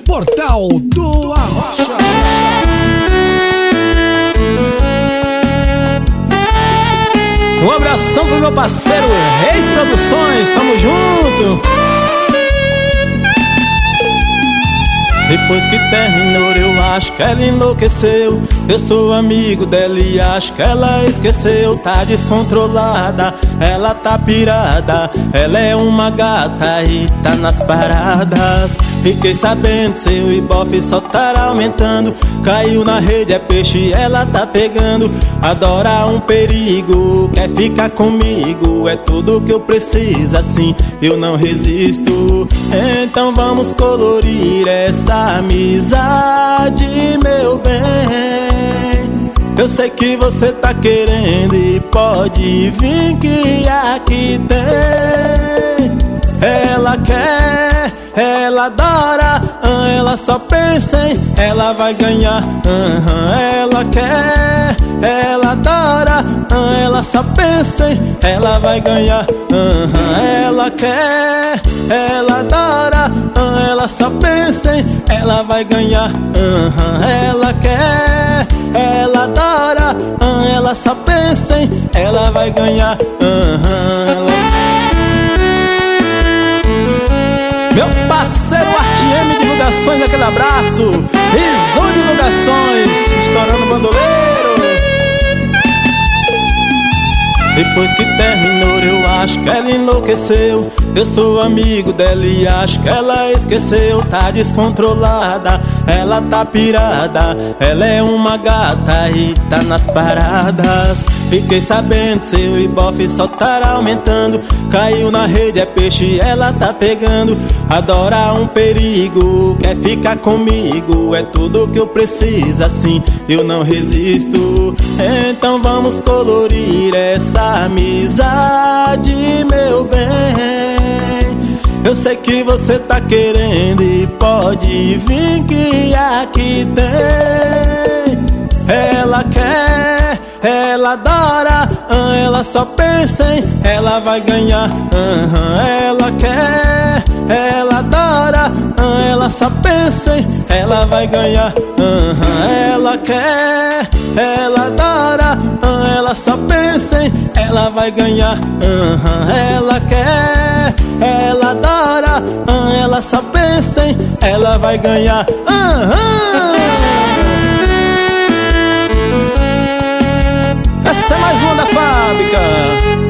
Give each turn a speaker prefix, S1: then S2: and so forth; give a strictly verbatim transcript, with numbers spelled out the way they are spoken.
S1: Portal do Arrocha.
S2: Um abração pro meu parceiro Reis Produções, tamo junto. Depois que terminou eu acho que ela enlouqueceu. Eu sou amigo dela e acho que ela esqueceu. Tá descontrolada, ela tá pirada. Ela é uma gata e tá nas paradas. Fiquei sabendo, seu ibope só tá aumentando. Caiu na rede, é peixe, ela tá pegando. Adora um perigo, quer ficar comigo. É tudo que eu preciso, assim eu não resisto. Então vamos colorir essa amizade, meu bem. Eu sei que você tá querendo e pode vir que aqui tem. Ela quer, ela adora, ela só pensa em ela vai ganhar. Ela quer, ela adora, ela só pensa em ela vai ganhar. Ela quer, ela adora, ela só pensa em ela vai ganhar. Ela quer, ela adora, ela só pensa em ela vai ganhar. Meu parceiro Arte M Divulgações, aquele abraço. Rison Divulgações, estourando bandoleiro. Depois que terminou eu acho que ela enlouqueceu. Eu sou amigo dela e acho que ela esqueceu. Tá descontrolada, ela tá pirada. Ela é uma gata e tá nas paradas. Fiquei sabendo, seu ibope só tá aumentando. Caiu na rede, é peixe, ela tá pegando. Adora um perigo, quer ficar comigo. É tudo que eu preciso, assim eu não resisto. Então vamos colorir essa amizade, meu bem. Eu sei que você tá querendo e pode vir que aqui tem. Ela quer, ela adora, ela só pensa em ela vai ganhar. Ela quer, ela adora, ela só pensa em ela vai ganhar. Ela quer, ela adora, ela só pensa em ela vai ganhar. Ela quer, ela adora, ela só pensa em ela vai ganhar. Essa é mais uma da fábrica.